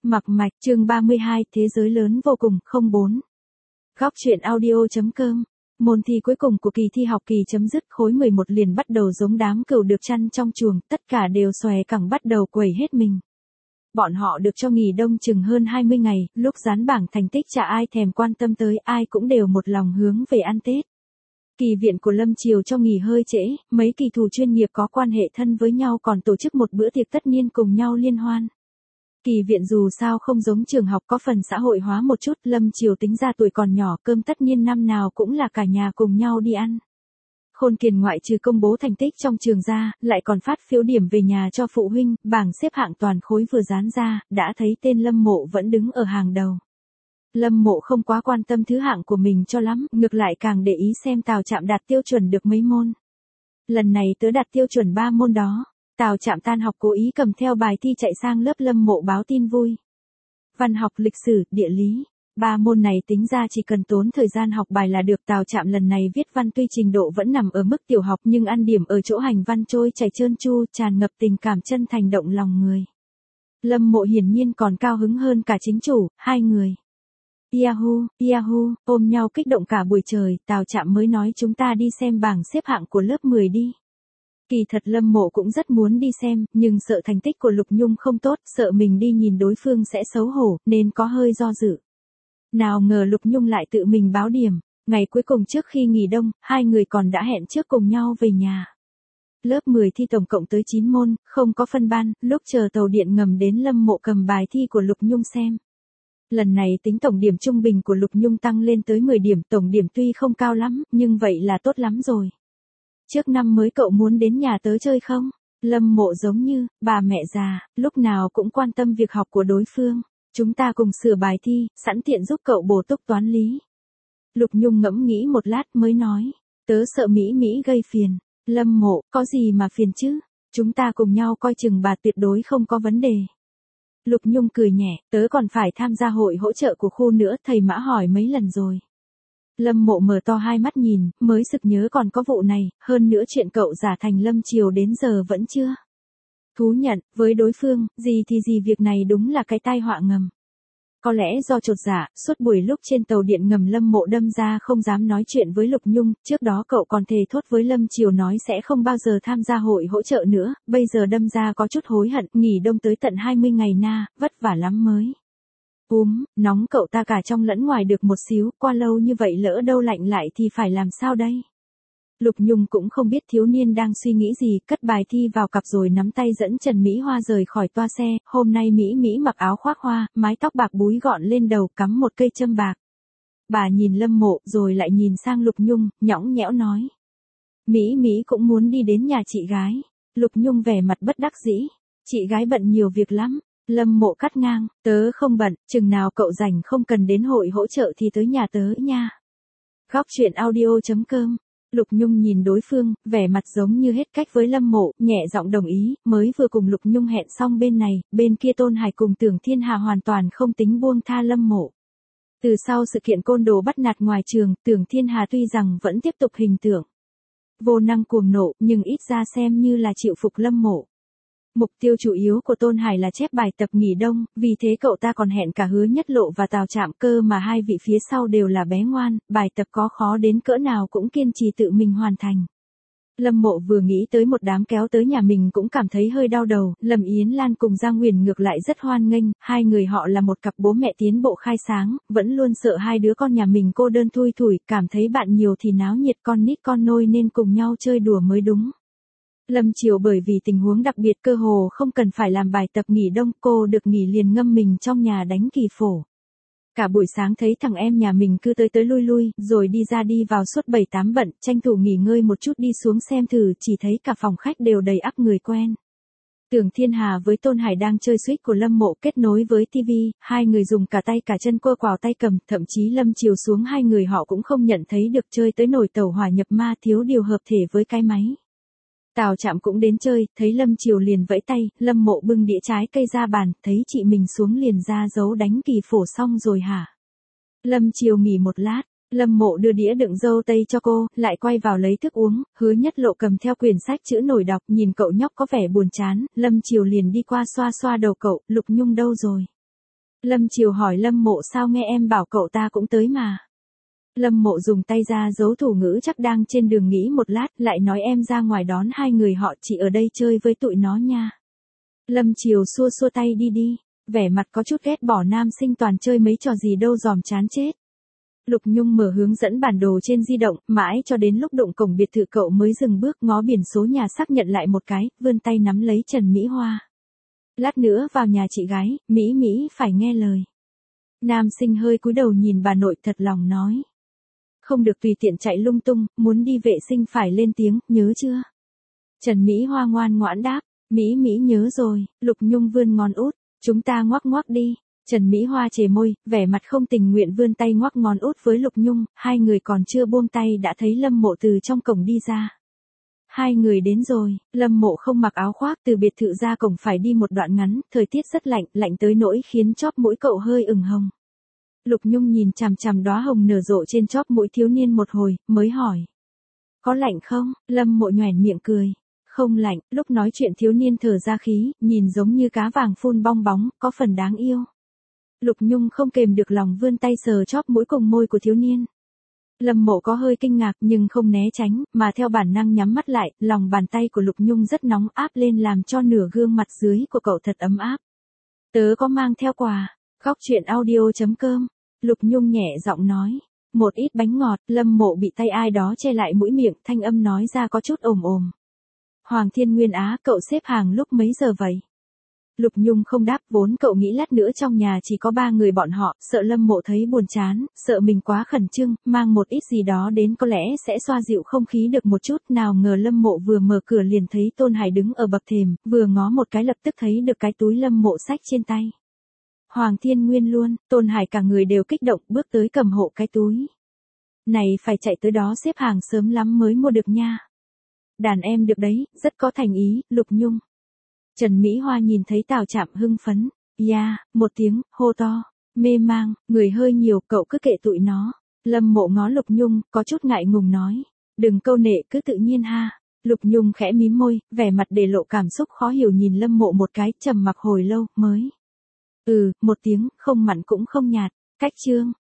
Mặc mạch, chương 32, thế giới lớn vô cùng, 04. Góc truyện audio.com. Môn thi cuối cùng của kỳ thi học kỳ chấm dứt, khối 11 liền bắt đầu giống đám cừu được chăn trong chuồng, tất cả đều xòe cẳng bắt đầu quẩy hết mình. Bọn họ được cho nghỉ đông chừng hơn 20 ngày, lúc dán bảng thành tích chả ai thèm quan tâm tới, ai cũng đều một lòng hướng về ăn Tết. Kỳ viện của Lâm Triều cho nghỉ hơi trễ, mấy kỳ thủ chuyên nghiệp có quan hệ thân với nhau còn tổ chức một bữa tiệc tất niên cùng nhau liên hoan. Kỳ viện dù sao không giống trường học có phần xã hội hóa một chút, Lâm Triều tính ra tuổi còn nhỏ, cơm tất niên năm nào cũng là cả nhà cùng nhau đi ăn. Khôn Kiền ngoại trừ công bố thành tích trong trường ra, lại còn phát phiếu điểm về nhà cho phụ huynh, bảng xếp hạng toàn khối vừa dán ra, đã thấy tên Lâm Mộ vẫn đứng ở hàng đầu. Lâm Mộ không quá quan tâm thứ hạng của mình cho lắm, ngược lại càng để ý xem Tào Trạm đạt tiêu chuẩn được mấy môn. Lần này tớ đạt tiêu chuẩn 3 môn đó. Tào Trạm tan học cố ý cầm theo bài thi chạy sang lớp Lâm Mộ báo tin vui. Văn học, lịch sử, địa lý. 3 môn này tính ra chỉ cần tốn thời gian học bài là được. Tào Trạm lần này viết văn tuy trình độ vẫn nằm ở mức tiểu học nhưng ăn điểm ở chỗ hành văn trôi chảy trơn tru, tràn ngập tình cảm chân thành động lòng người. Lâm Mộ hiển nhiên còn cao hứng hơn cả chính chủ, hai người. Yahoo, ôm nhau kích động cả buổi trời, Tào Trạm mới nói chúng ta đi xem bảng xếp hạng của lớp 10 đi. Kỳ thật Lâm Mộ cũng rất muốn đi xem, nhưng sợ thành tích của Lục Nhung không tốt, sợ mình đi nhìn đối phương sẽ xấu hổ, nên có hơi do dự. Nào ngờ Lục Nhung lại tự mình báo điểm, ngày cuối cùng trước khi nghỉ đông, hai người còn đã hẹn trước cùng nhau về nhà. Lớp 10 thi tổng cộng tới 9 môn, không có phân ban, lúc chờ tàu điện ngầm đến Lâm Mộ cầm bài thi của Lục Nhung xem. Lần này tính tổng điểm trung bình của Lục Nhung tăng lên tới 10 điểm, tổng điểm tuy không cao lắm, nhưng vậy là tốt lắm rồi. Trước năm mới cậu muốn đến nhà tớ chơi không? Lâm Mộ giống như, bà mẹ già, lúc nào cũng quan tâm việc học của đối phương. Chúng ta cùng sửa bài thi, sẵn tiện giúp cậu bổ túc toán lý. Lục Nhung ngẫm nghĩ một lát mới nói, tớ sợ Mỹ gây phiền. Lâm Mộ, có gì mà phiền chứ? Chúng ta cùng nhau coi chừng bà tuyệt đối không có vấn đề. Lục Nhung cười nhẹ, tớ còn phải tham gia hội hỗ trợ của khu nữa, thầy Mã hỏi mấy lần rồi. Lâm Mộ mở to hai mắt nhìn, mới sực nhớ còn có vụ này, hơn nữa chuyện cậu giả thành Lâm Triều đến giờ vẫn chưa. Thú nhận, với đối phương, gì thì gì việc này đúng là cái tai họa ngầm. Có lẽ do chột dạ, suốt buổi lúc trên tàu điện ngầm Lâm Mộ đâm ra không dám nói chuyện với Lục Nhung, trước đó cậu còn thề thốt với Lâm Triều nói sẽ không bao giờ tham gia hội hỗ trợ nữa, bây giờ đâm ra có chút hối hận, nghỉ đông tới tận 20 ngày na, vất vả lắm mới. Nóng cậu ta cả trong lẫn ngoài được một xíu, qua lâu như vậy lỡ đâu lạnh lại thì phải làm sao đây? Lục Nhung cũng không biết thiếu niên đang suy nghĩ gì, cất bài thi vào cặp rồi nắm tay dẫn Trần Mỹ Hoa rời khỏi toa xe, hôm nay Mỹ mặc áo khoác hoa, mái tóc bạc búi gọn lên đầu, cắm một cây châm bạc. Bà nhìn Lâm Mộ rồi lại nhìn sang Lục Nhung, nhõng nhẽo nói. Mỹ cũng muốn đi đến nhà chị gái. Lục Nhung vẻ mặt bất đắc dĩ. Chị gái bận nhiều việc lắm. Lâm Mộ cắt ngang, tớ không bận, chừng nào cậu rảnh không cần đến hội hỗ trợ thì tới nhà tớ nha. Góc truyện audio.com. Lục Nhung nhìn đối phương, vẻ mặt giống như hết cách với Lâm Mộ, nhẹ giọng đồng ý, mới vừa cùng Lục Nhung hẹn xong bên này, bên kia Tôn Hải cùng Tưởng Thiên Hà hoàn toàn không tính buông tha Lâm Mộ. Từ sau sự kiện côn đồ bắt nạt ngoài trường, Tưởng Thiên Hà tuy rằng vẫn tiếp tục hình tượng vô năng cuồng nộ, nhưng ít ra xem như là chịu phục Lâm Mộ. Mục tiêu chủ yếu của Tôn Hải là chép bài tập nghỉ đông, vì thế cậu ta còn hẹn cả Hứa Nhất Lộ và Tào Trạm, cơ mà hai vị phía sau đều là bé ngoan, bài tập có khó đến cỡ nào cũng kiên trì tự mình hoàn thành. Lâm Mộ vừa nghĩ tới một đám kéo tới nhà mình cũng cảm thấy hơi đau đầu, Lâm Yến Lan cùng Giang Huyền ngược lại rất hoan nghênh, hai người họ là một cặp bố mẹ tiến bộ khai sáng, vẫn luôn sợ hai đứa con nhà mình cô đơn thui thủi, cảm thấy bạn nhiều thì náo nhiệt con nít con nôi nên cùng nhau chơi đùa mới đúng. Lâm Triều bởi vì tình huống đặc biệt cơ hồ không cần phải làm bài tập nghỉ đông, cô được nghỉ liền ngâm mình trong nhà đánh kỳ phổ. Cả buổi sáng thấy thằng em nhà mình cứ tới lui, rồi đi ra đi vào suốt 7-8 bận, tranh thủ nghỉ ngơi một chút đi xuống xem thử, chỉ thấy cả phòng khách đều đầy ắp người quen. Tưởng Thiên Hà với Tôn Hải đang chơi Switch của Lâm Mộ kết nối với TV, hai người dùng cả tay cả chân quơ quào tay cầm, thậm chí Lâm Triều xuống hai người họ cũng không nhận thấy được, chơi tới nổi tẩu hỏa nhập ma, thiếu điều hợp thể với cái máy. Tào Trạm cũng đến chơi, thấy Lâm Triều liền vẫy tay, Lâm Mộ bưng đĩa trái cây ra bàn, thấy chị mình xuống liền ra dấu đánh kỳ phổ xong rồi hả? Lâm Triều nghỉ một lát, Lâm Mộ đưa đĩa đựng dâu tây cho cô, lại quay vào lấy thức uống, Hứa Nhất Lộ cầm theo quyển sách chữ nổi đọc, nhìn cậu nhóc có vẻ buồn chán, Lâm Triều liền đi qua xoa đầu cậu, Lục Nhung đâu rồi? Lâm Chiều hỏi Lâm Mộ sao nghe em bảo cậu ta cũng tới mà. Lâm Mộ dùng tay ra giấu thủ ngữ chắc đang trên đường nghĩ một lát, lại nói em ra ngoài đón hai người họ chỉ ở đây chơi với tụi nó nha. Lâm Chiều xua xua tay đi đi, vẻ mặt có chút ghét bỏ nam sinh toàn chơi mấy trò gì đâu dòm chán chết. Lục Nhung mở hướng dẫn bản đồ trên di động, mãi cho đến lúc đụng cổng biệt thự cậu mới dừng bước ngó biển số nhà xác nhận lại một cái, vươn tay nắm lấy Trần Mỹ Hoa. Lát nữa vào nhà chị gái, Mỹ Mỹ phải nghe lời. Nam sinh hơi cúi đầu nhìn bà nội thật lòng nói. Không được tùy tiện chạy lung tung, muốn đi vệ sinh phải lên tiếng, nhớ chưa? Trần Mỹ Hoa ngoan ngoãn đáp, Mỹ Mỹ nhớ rồi. Lục Nhung vươn ngón út, chúng ta ngoắc ngoắc đi. Trần Mỹ Hoa chề môi, vẻ mặt không tình nguyện vươn tay ngoắc ngón út với Lục Nhung, hai người còn chưa buông tay đã thấy Lâm Mộ từ trong cổng đi ra. Hai người đến rồi, Lâm Mộ không mặc áo khoác từ biệt thự ra cổng phải đi một đoạn ngắn, thời tiết rất lạnh, lạnh tới nỗi khiến chóp mũi cậu hơi ửng hồng. Lục Nhung nhìn chằm chằm đóa hồng nở rộ trên chóp mũi thiếu niên một hồi, mới hỏi. Có lạnh không? Lâm Mộ nhoẻn miệng cười. Không lạnh, lúc nói chuyện thiếu niên thở ra khí, nhìn giống như cá vàng phun bong bóng, có phần đáng yêu. Lục Nhung không kềm được lòng vươn tay sờ chóp mũi cùng môi của thiếu niên. Lâm Mộ có hơi kinh ngạc nhưng không né tránh, mà theo bản năng nhắm mắt lại, lòng bàn tay của Lục Nhung rất nóng áp lên làm cho nửa gương mặt dưới của cậu thật ấm áp. Tớ có mang theo quà. Góc truyện audio.com. Lục Nhung nhẹ giọng nói. Một ít bánh ngọt. Lâm Mộ bị tay ai đó che lại mũi miệng, thanh âm nói ra có chút ồm ồm. Hoàng Thiên Nguyên Á, cậu xếp hàng lúc mấy giờ vậy? Lục Nhung không đáp, vốn cậu nghĩ lát nữa trong nhà chỉ có 3 người bọn họ, sợ Lâm Mộ thấy buồn chán, sợ mình quá khẩn trương, mang một ít gì đó đến có lẽ sẽ xoa dịu không khí được một chút, nào ngờ Lâm Mộ vừa mở cửa liền thấy Tôn Hải đứng ở bậc thềm, vừa ngó một cái lập tức thấy được cái túi Lâm Mộ xách trên tay. Hoàng Thiên Nguyên luôn, Tôn Hải cả người đều kích động, bước tới cầm hộ cái túi. Này phải chạy tới đó xếp hàng sớm lắm mới mua được nha. Đàn em được đấy, rất có thành ý, Lục Nhung. Trần Mỹ Hoa nhìn thấy Tào Trạm hưng phấn, một tiếng, hô to, mê mang, người hơi nhiều, cậu cứ kệ tụi nó. Lâm Mộ ngó Lục Nhung, có chút ngại ngùng nói, đừng câu nệ cứ tự nhiên ha. Lục Nhung khẽ mím môi, vẻ mặt để lộ cảm xúc khó hiểu nhìn Lâm Mộ một cái, trầm mặc hồi lâu, mới. Một tiếng, không mặn cũng không nhạt, cách chương.